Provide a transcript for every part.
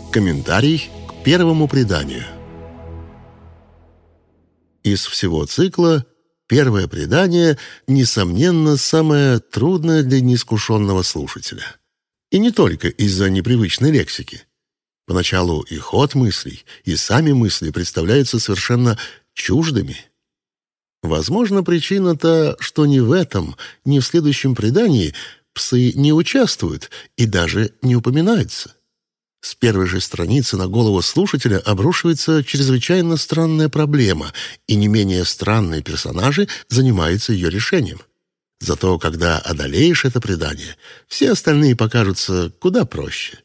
Комментарий к первому преданию. Из всего цикла первое предание, несомненно, самое трудное для неискушенного слушателя. И не только из-за непривычной лексики. Поначалу и ход мыслей, и сами мысли представляются совершенно чуждыми. Возможно, причина-то, что ни в этом, ни в следующем предании псы не участвуют и даже не упоминаются. С первой же страницы на голову слушателя обрушивается чрезвычайно странная проблема, и не менее странные персонажи занимаются ее решением. Зато, когда одолеешь это предание, все остальные покажутся куда проще.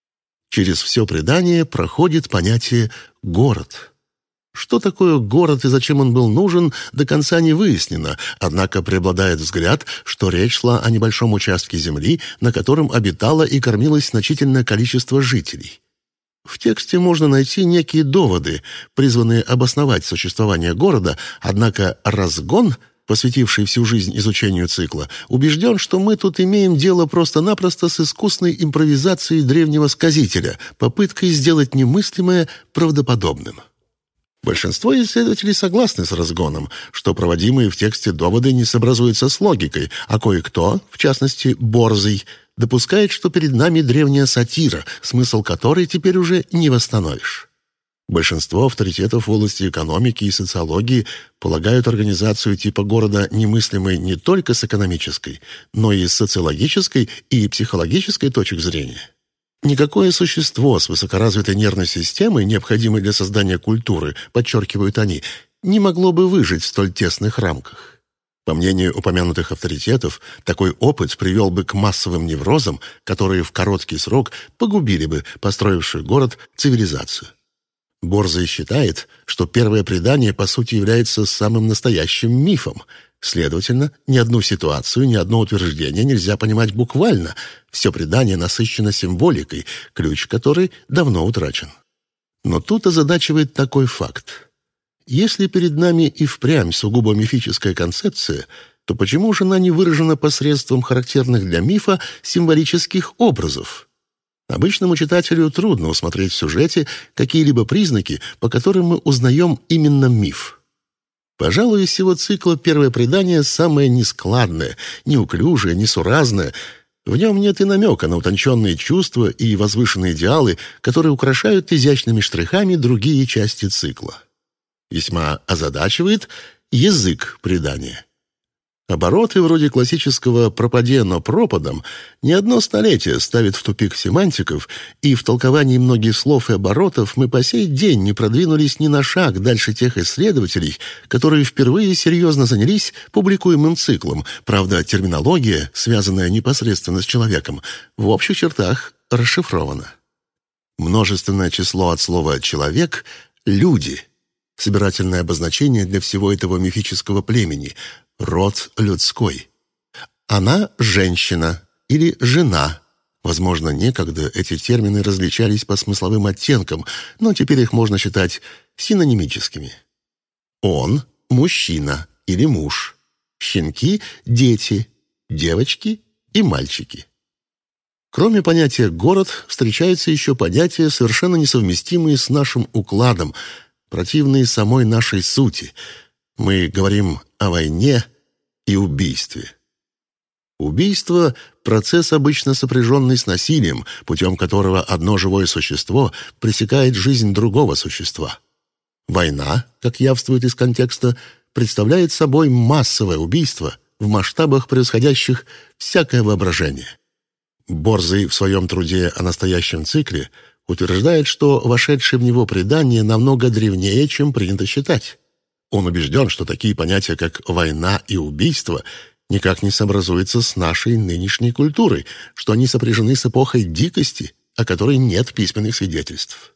Через все предание проходит понятие «город». Что такое город и зачем он был нужен, до конца не выяснено, однако преобладает взгляд, что речь шла о небольшом участке земли, на котором обитало и кормилось значительное количество жителей. В тексте можно найти некие доводы, призванные обосновать существование города, однако Разгон, посвятивший всю жизнь изучению цикла, убежден, что мы тут имеем дело просто-напросто с искусной импровизацией древнего сказителя, попыткой сделать немыслимое правдоподобным. Большинство исследователей согласны с Разгоном, что проводимые в тексте доводы не сообразуются с логикой, а кое-кто, в частности Борзый, допускает, что перед нами древняя сатира, смысл которой теперь уже не восстановишь. Большинство авторитетов в области экономики и социологии полагают организацию типа города немыслимой не только с экономической, но и с социологической и психологической точек зрения. Никакое существо с высокоразвитой нервной системой, необходимой для создания культуры, подчеркивают они, не могло бы выжить в столь тесных рамках. По мнению упомянутых авторитетов, такой опыт привел бы к массовым неврозам, которые в короткий срок погубили бы построившую город цивилизацию. Борзый считает, что первое предание по сути является самым настоящим мифом. Следовательно, ни одну ситуацию, ни одно утверждение нельзя понимать буквально. Все предание насыщено символикой, ключ которой давно утрачен. Но тут озадачивает такой факт. Если перед нами и впрямь сугубо мифическая концепция, то почему же она не выражена посредством характерных для мифа символических образов? Обычному читателю трудно усмотреть в сюжете какие-либо признаки, по которым мы узнаем именно миф. Пожалуй, из всего цикла первое предание самое нескладное, неуклюжее, несуразное. В нем нет и намека на утонченные чувства и возвышенные идеалы, которые украшают изящными штрихами другие части цикла. Весьма озадачивает язык предания. Обороты вроде классического «пропаде, но пропадом» не одно столетие ставит в тупик семантиков, и в толковании многих слов и оборотов мы по сей день не продвинулись ни на шаг дальше тех исследователей, которые впервые серьезно занялись публикуемым циклом. Правда, терминология, связанная непосредственно с человеком, в общих чертах расшифрована. Множественное число от слова «человек» — «люди». Собирательное обозначение для всего этого мифического племени — род людской. Она – женщина или жена. Возможно, некогда эти термины различались по смысловым оттенкам, но теперь их можно считать синонимическими. Он – мужчина или муж. Щенки – дети, девочки и мальчики. Кроме понятия «город» встречаются еще понятия, совершенно несовместимые с нашим укладом, противные самой нашей сути. Мы говорим о войне и убийстве. Убийство – процесс, обычно сопряженный с насилием, путем которого одно живое существо пресекает жизнь другого существа. Война, как явствует из контекста, представляет собой массовое убийство в масштабах, превосходящих всякое воображение. Борзый в своем труде о настоящем цикле утверждает, что вошедшее в него предание намного древнее, чем принято считать. Он убежден, что такие понятия, как «война» и «убийство», никак не сообразуются с нашей нынешней культурой, что они сопряжены с эпохой дикости, о которой нет письменных свидетельств.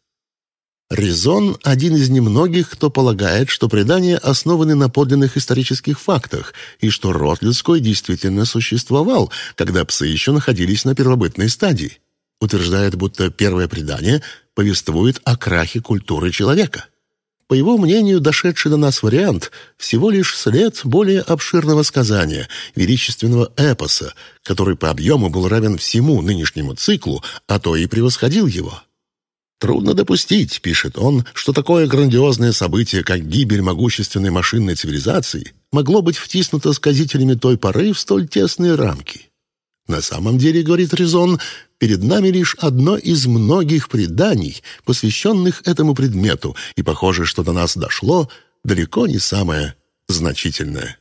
Резон – один из немногих, кто полагает, что предания основаны на подлинных исторических фактах и что род людской действительно существовал, когда псы еще находились на первобытной стадии. Утверждает, будто первое предание повествует о крахе культуры человека. По его мнению, дошедший до нас вариант – всего лишь след более обширного сказания, величественного эпоса, который по объему был равен всему нынешнему циклу, а то и превосходил его. «Трудно допустить, — пишет он, — что такое грандиозное событие, как гибель могущественной машинной цивилизации, могло быть втиснуто сказителями той поры в столь тесные рамки. На самом деле, — говорит Резон, — перед нами лишь одно из многих преданий, посвященных этому предмету, и похоже, что до нас дошло далеко не самое значительное».